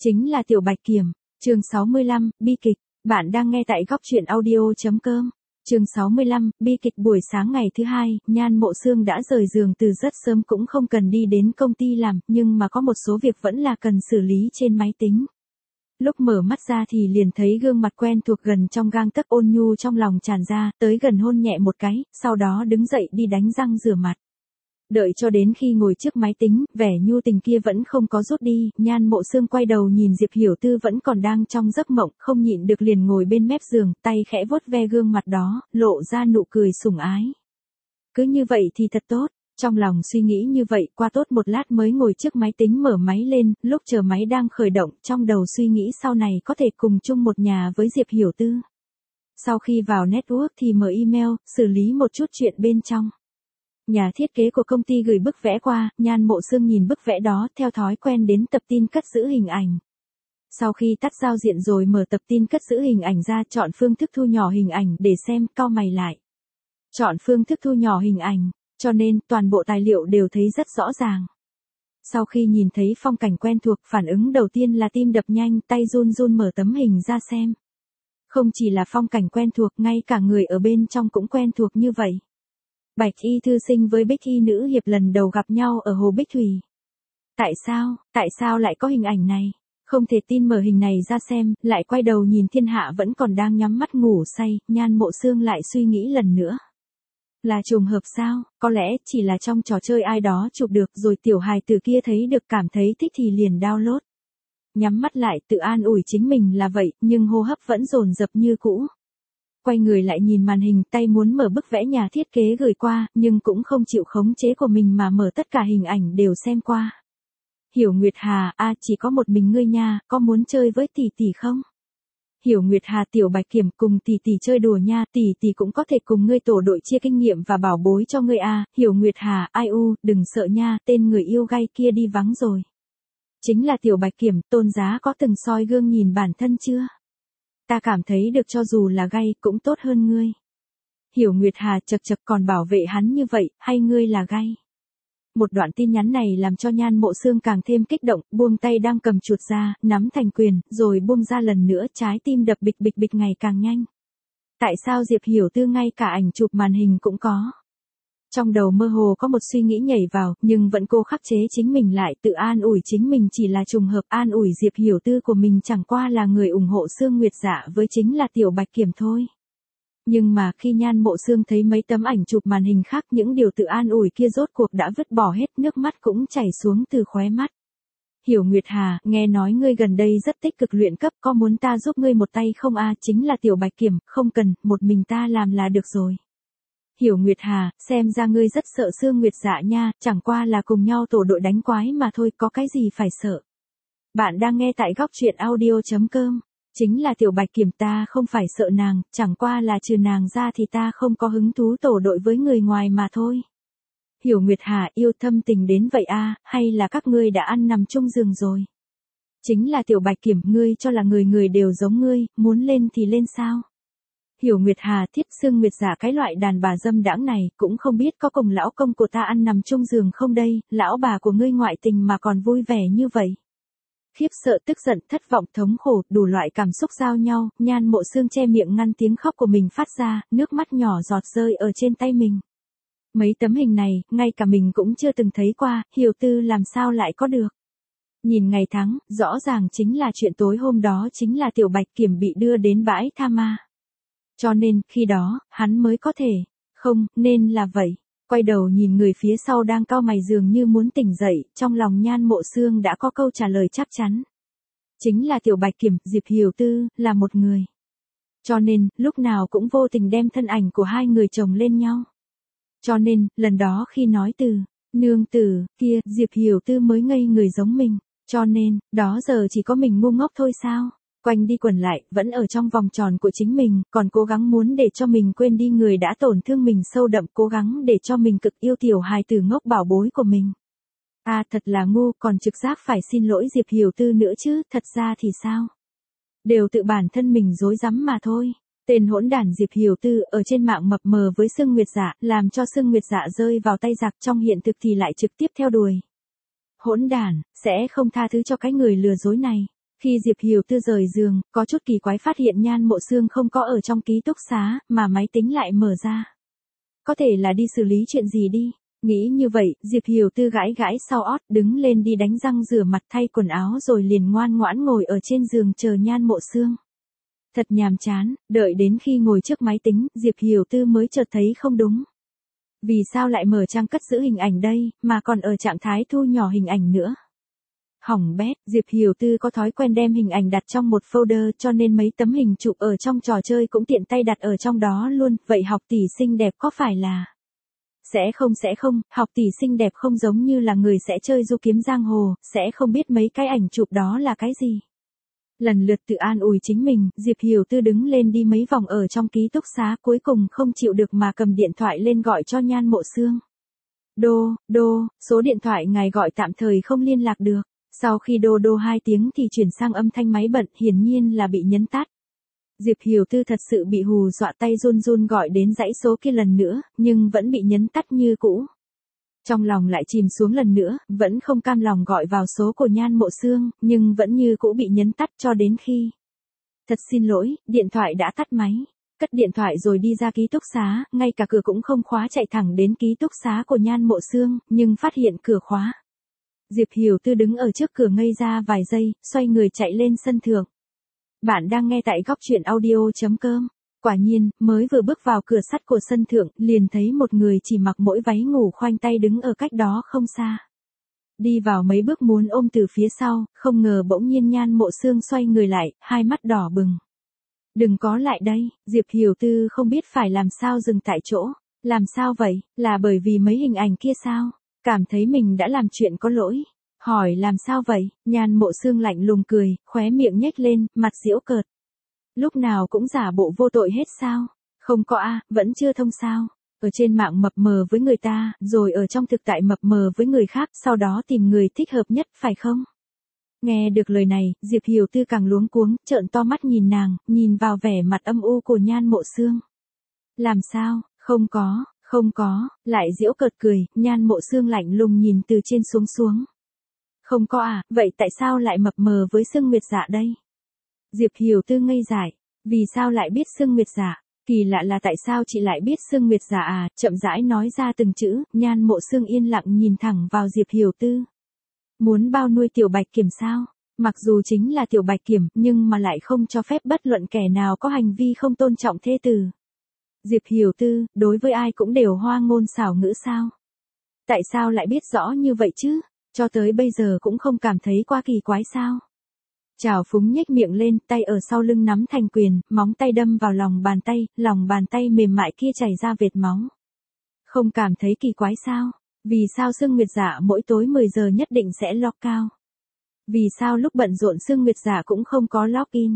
Chính là Tiểu Bạch Kiểm. Chương 65, bi kịch. Bạn đang nghe tại góc truyện audio.com. Chương 65, bi kịch. Buổi sáng ngày thứ hai, Nhan Mộ Sương đã rời giường từ rất sớm, cũng không cần đi đến công ty làm, nhưng mà có một số việc vẫn là cần xử lý trên máy tính. Lúc mở mắt ra thì liền thấy gương mặt quen thuộc gần trong gang tấc, ôn nhu trong lòng tràn ra, tới gần hôn nhẹ một cái, sau đó đứng dậy đi đánh răng rửa mặt. Đợi cho đến khi ngồi trước máy tính, vẻ nhu tình kia vẫn không có rút đi, Nhan Mộ Sương quay đầu nhìn Diệp Hiểu Tư vẫn còn đang trong giấc mộng, không nhịn được liền ngồi bên mép giường, tay khẽ vuốt ve gương mặt đó, lộ ra nụ cười sủng ái. Cứ như vậy thì thật tốt. Trong lòng suy nghĩ như vậy, qua tốt một lát mới ngồi trước máy tính mở máy lên, lúc chờ máy đang khởi động, trong đầu suy nghĩ sau này có thể cùng chung một nhà với Diệp Hiểu Tư. Sau khi vào network thì mở email, xử lý một chút chuyện bên trong. Nhà thiết kế của công ty gửi bức vẽ qua, Nhan Mộ Sương nhìn bức vẽ đó, theo thói quen đến tập tin cất giữ hình ảnh. Sau khi tắt giao diện rồi mở tập tin cất giữ hình ảnh ra, chọn phương thức thu nhỏ hình ảnh để xem, cau mày lại. Chọn phương thức thu nhỏ hình ảnh, cho nên toàn bộ tài liệu đều thấy rất rõ ràng. Sau khi nhìn thấy phong cảnh quen thuộc, phản ứng đầu tiên là tim đập nhanh, tay run run mở tấm hình ra xem. Không chỉ là phong cảnh quen thuộc, ngay cả người ở bên trong cũng quen thuộc như vậy. Bạch y thư sinh với Bích y nữ hiệp lần đầu gặp nhau ở Hồ Bích Thủy. Tại sao lại có hình ảnh này? Không thể tin mở hình này ra xem, lại quay đầu nhìn thiên hạ vẫn còn đang nhắm mắt ngủ say, Nhan Mộ Sương lại suy nghĩ lần nữa. Là trùng hợp sao? Có lẽ chỉ là trong trò chơi ai đó chụp được rồi tiểu hài tử kia thấy được cảm thấy thích thì liền download. Nhắm mắt lại tự an ủi chính mình là vậy, nhưng hô hấp vẫn dồn dập như cũ. Quay người lại nhìn màn hình, tay muốn mở bức vẽ nhà thiết kế gửi qua, nhưng cũng không chịu khống chế của mình mà mở tất cả hình ảnh đều xem qua. Hiểu Nguyệt Hà, chỉ có một mình ngươi nha, có muốn chơi với tỷ tỷ không? Hiểu Nguyệt Hà, Tiểu Bạch Kiểm, cùng tỷ tỷ chơi đùa nha, tỷ tỷ cũng có thể cùng ngươi tổ đội chia kinh nghiệm và bảo bối cho ngươi a. Hiểu Nguyệt Hà, ai u, đừng sợ nha, tên người yêu gay kia đi vắng rồi. Chính là Tiểu Bạch Kiểm. Tôn Giá có từng soi gương nhìn bản thân chưa? Ta cảm thấy được, cho dù là gay cũng tốt hơn ngươi. Hiểu Nguyệt Hà, chật còn bảo vệ hắn như vậy, hay ngươi là gay? Một đoạn tin nhắn này làm cho Nhan Mộ Sương càng thêm kích động, buông tay đang cầm chuột ra, nắm thành quyền, rồi buông ra lần nữa, trái tim đập bịch bịch bịch ngày càng nhanh. Tại sao Diệp Hiểu Tư ngay cả ảnh chụp màn hình cũng có? Trong đầu mơ hồ có một suy nghĩ nhảy vào, nhưng vẫn cố khắc chế chính mình lại, tự an ủi chính mình chỉ là trùng hợp, an ủi Diệp Hiểu Tư của mình chẳng qua là người ủng hộ Sương Nguyệt Dạ với chính là Tiểu Bạch Kiểm thôi. Nhưng mà khi Nhan Mộ Sương thấy mấy tấm ảnh chụp màn hình khác, những điều tự an ủi kia rốt cuộc đã vứt bỏ hết, nước mắt cũng chảy xuống từ khóe mắt. Hiểu Nguyệt Hà, nghe nói ngươi gần đây rất tích cực luyện cấp, có muốn ta giúp ngươi một tay không a? Chính là Tiểu Bạch Kiểm, không cần, một mình ta làm là được rồi. Hiểu Nguyệt Hà, xem ra ngươi rất sợ Sương Nguyệt Dạ nha, chẳng qua là cùng nhau tổ đội đánh quái mà thôi, có cái gì phải sợ. Bạn đang nghe tại góc truyện audio.com. Chính là Tiểu Bạch Kiểm, ta không phải sợ nàng, chẳng qua là trừ nàng ra thì ta không có hứng thú tổ đội với người ngoài mà thôi. Hiểu Nguyệt Hà, yêu thâm tình đến vậy a, hay là các ngươi đã ăn nằm chung giường rồi? Chính là Tiểu Bạch Kiểm, ngươi cho là người người đều giống ngươi, muốn lên thì lên sao? Hiểu Nguyệt Hà, thiết, Sương Nguyệt Dạ cái loại đàn bà dâm đãng này, cũng không biết có cùng lão công của ta ăn nằm chung giường không đây, lão bà của ngươi ngoại tình mà còn vui vẻ như vậy. Khiếp sợ, tức giận, thất vọng, thống khổ, đủ loại cảm xúc giao nhau, Nhan Mộ Sương che miệng ngăn tiếng khóc của mình phát ra, nước mắt nhỏ giọt rơi ở trên tay mình. Mấy tấm hình này, ngay cả mình cũng chưa từng thấy qua, Hiểu Tư làm sao lại có được. Nhìn ngày tháng, rõ ràng chính là chuyện tối hôm đó chính là Tiểu Bạch Kiểm bị đưa đến bãi tha ma. Cho nên, khi đó, hắn mới có thể, không, nên là vậy. Quay đầu nhìn người phía sau đang cau mày dường như muốn tỉnh dậy, trong lòng Nhan Mộ Sương đã có câu trả lời chắc chắn. Chính là Tiểu Bạch Kiểm, Diệp Hiểu Tư, là một người. Cho nên, lúc nào cũng vô tình đem thân ảnh của hai người chồng lên nhau. Cho nên, lần đó khi nói từ, nương tử, kia, Diệp Hiểu Tư mới ngây người giống mình. Cho nên, đó giờ chỉ có mình ngu ngốc thôi sao? Quanh đi quẩn lại, vẫn ở trong vòng tròn của chính mình, còn cố gắng muốn để cho mình quên đi người đã tổn thương mình sâu đậm, cố gắng để cho mình cực yêu tiểu hài tử ngốc bảo bối của mình. Thật là ngu, còn trực giác phải xin lỗi Diệp Hiểu Tư nữa chứ, thật ra thì sao? Đều tự bản thân mình rối rắm mà thôi. Tên hỗn đản Diệp Hiểu Tư ở trên mạng mập mờ với Sương Nguyệt Dạ, làm cho Sương Nguyệt Dạ rơi vào tay giặc, trong hiện thực thì lại trực tiếp theo đuổi. Hỗn đản, sẽ không tha thứ cho cái người lừa dối này. Khi Diệp Hiểu Tư rời giường, có chút kỳ quái phát hiện Nhan Mộ Sương không có ở trong ký túc xá, mà máy tính lại mở ra. Có thể là đi xử lý chuyện gì đi. Nghĩ như vậy, Diệp Hiểu Tư gãi gãi sau ót, đứng lên đi đánh răng rửa mặt thay quần áo rồi liền ngoan ngoãn ngồi ở trên giường chờ Nhan Mộ Sương. Thật nhàm chán, đợi đến khi ngồi trước máy tính, Diệp Hiểu Tư mới chợt thấy không đúng. Vì sao lại mở trang cất giữ hình ảnh đây, mà còn ở trạng thái thu nhỏ hình ảnh nữa? Hỏng bét, Diệp Hiểu Tư có thói quen đem hình ảnh đặt trong một folder cho nên mấy tấm hình chụp ở trong trò chơi cũng tiện tay đặt ở trong đó luôn, vậy học tỷ xinh đẹp có phải là... Sẽ không, học tỷ xinh đẹp không giống như là người sẽ chơi du kiếm giang hồ, sẽ không biết mấy cái ảnh chụp đó là cái gì. Lần lượt tự an ủi chính mình, Diệp Hiểu Tư đứng lên đi mấy vòng ở trong ký túc xá, cuối cùng không chịu được mà cầm điện thoại lên gọi cho Nhan Mộ Sương. Đô, số điện thoại ngài gọi tạm thời không liên lạc được. Sau khi đô 2 tiếng thì chuyển sang âm thanh máy bận, hiển nhiên là bị nhấn tắt. Diệp Hiểu Tư thật sự bị hù dọa, tay run gọi đến dãy số kia lần nữa, nhưng vẫn bị nhấn tắt như cũ. Trong lòng lại chìm xuống lần nữa, vẫn không cam lòng gọi vào số của Nhan Mộ Sương, nhưng vẫn như cũ bị nhấn tắt cho đến khi. Thật xin lỗi, điện thoại đã tắt máy. Cất điện thoại rồi đi ra ký túc xá, ngay cả cửa cũng không khóa, chạy thẳng đến ký túc xá của Nhan Mộ Sương, nhưng phát hiện cửa khóa. Diệp Hiểu Tư đứng ở trước cửa ngây ra vài giây, xoay người chạy lên sân thượng. Bạn đang nghe tại góc truyện audio.com. Quả nhiên, mới vừa bước vào cửa sắt của sân thượng, liền thấy một người chỉ mặc mỗi váy ngủ khoanh tay đứng ở cách đó không xa. Đi vào mấy bước muốn ôm từ phía sau, không ngờ bỗng nhiên Nhan Mộ Sương xoay người lại, hai mắt đỏ bừng. Đừng có lại đây, Diệp Hiểu Tư không biết phải làm sao dừng tại chỗ. Làm sao vậy, là bởi vì mấy hình ảnh kia sao? Cảm thấy mình đã làm chuyện có lỗi. Hỏi làm sao vậy, Nhan Mộ Sương lạnh lùng cười, khóe miệng nhếch lên, mặt giễu cợt. Lúc nào cũng giả bộ vô tội hết sao? Không có vẫn chưa thông sao? Ở trên mạng mập mờ với người ta, rồi ở trong thực tại mập mờ với người khác, sau đó tìm người thích hợp nhất, phải không? Nghe được lời này, Diệp Hiểu Tư càng luống cuống, trợn to mắt nhìn nàng, nhìn vào vẻ mặt âm u của Nhan Mộ Sương. Làm sao, không có, lại giễu cợt cười, Nhan Mộ Sương lạnh lùng nhìn từ trên xuống. Không có vậy tại sao lại mập mờ với Sương Nguyệt Dạ đây? Diệp Hiểu Tư ngây dại, vì sao lại biết Sương Nguyệt Dạ? Kỳ lạ là tại sao chị lại biết Sương Nguyệt Dạ chậm rãi nói ra từng chữ, Nhan Mộ Sương yên lặng nhìn thẳng vào Diệp Hiểu Tư. Muốn bao nuôi Tiểu Bạch Kiểm sao? Mặc dù chính là Tiểu Bạch Kiểm, nhưng mà lại không cho phép bất luận kẻ nào có hành vi không tôn trọng thê tử. Diệp Hiểu Tư, đối với ai cũng đều hoa ngôn xảo ngữ sao? Tại sao lại biết rõ như vậy chứ? Cho tới bây giờ cũng không cảm thấy quá kỳ quái sao? Trào phúng nhếch miệng lên, tay ở sau lưng nắm thành quyền, móng tay đâm vào lòng bàn tay mềm mại kia chảy ra vệt máu. Không cảm thấy kỳ quái sao? Vì sao Sương Nguyệt Dạ mỗi tối 10 giờ nhất định sẽ log cao? Vì sao lúc bận rộn Sương Nguyệt Dạ cũng không có login?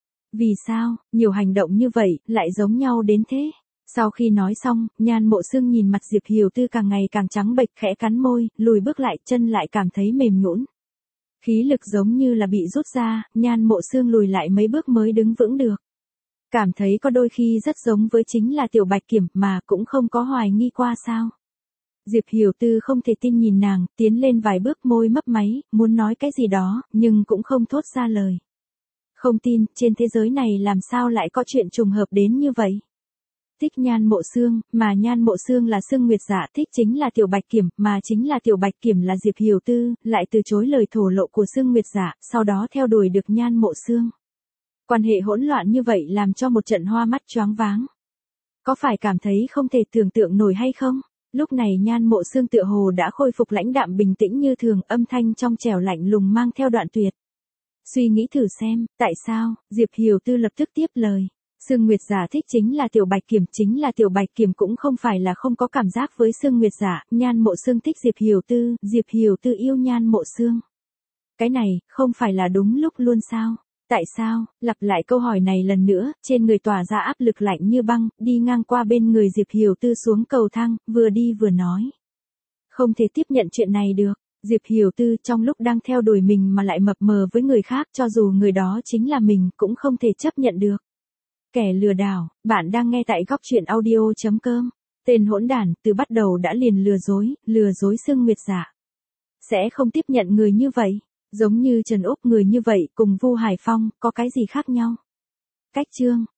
Vì sao, nhiều hành động như vậy, lại giống nhau đến thế? Sau khi nói xong, Nhan Mộ Sương nhìn mặt Diệp Hiểu Tư càng ngày càng trắng bệch, khẽ cắn môi, lùi bước lại, chân lại cảm thấy mềm nhũn. Khí lực giống như là bị rút ra, Nhan Mộ Sương lùi lại mấy bước mới đứng vững được. Cảm thấy có đôi khi rất giống với chính là Tiểu Bạch Kiểm mà cũng không có hoài nghi qua sao. Diệp Hiểu Tư không thể tin nhìn nàng, tiến lên vài bước, môi mấp máy, muốn nói cái gì đó, nhưng cũng không thốt ra lời. Không tin, trên thế giới này làm sao lại có chuyện trùng hợp đến như vậy? Thích Nhan Mộ Sương, mà Nhan Mộ Sương là Sương Nguyệt Dạ, thích chính là Tiểu Bạch Kiểm, mà chính là Tiểu Bạch Kiểm là Diệp Hiểu Tư, lại từ chối lời thổ lộ của Sương Nguyệt Dạ, sau đó theo đuổi được Nhan Mộ Sương. Quan hệ hỗn loạn như vậy làm cho một trận hoa mắt choáng váng. Có phải cảm thấy không thể tưởng tượng nổi hay không? Lúc này Nhan Mộ Sương tựa hồ đã khôi phục lãnh đạm bình tĩnh như thường, âm thanh trong trẻo lạnh lùng mang theo đoạn tuyệt. Suy nghĩ thử xem, tại sao? Diệp Hiểu Tư lập tức tiếp lời. Sương Nguyệt Dạ thích chính là Tiểu Bạch Kiểm, chính là Tiểu Bạch Kiểm cũng không phải là không có cảm giác với Sương Nguyệt Dạ, Nhan Mộ Sương thích Diệp Hiểu Tư yêu Nhan Mộ Sương. Cái này, không phải là đúng lúc luôn sao? Tại sao? Lặp lại câu hỏi này lần nữa, trên người tỏa ra áp lực lạnh như băng, đi ngang qua bên người Diệp Hiểu Tư xuống cầu thang, vừa đi vừa nói. Không thể tiếp nhận chuyện này được. Diệp Hiểu Tư trong lúc đang theo đuổi mình mà lại mập mờ với người khác, cho dù người đó chính là mình, cũng không thể chấp nhận được. Kẻ lừa đảo, bạn đang nghe tại góc truyện audio.com. Tên hỗn đản, từ bắt đầu đã liền lừa dối Sương Nguyệt Dạ. Sẽ không tiếp nhận người như vậy. Giống như Trần Úc người như vậy cùng Vu Hải Phong, có cái gì khác nhau? Cách chương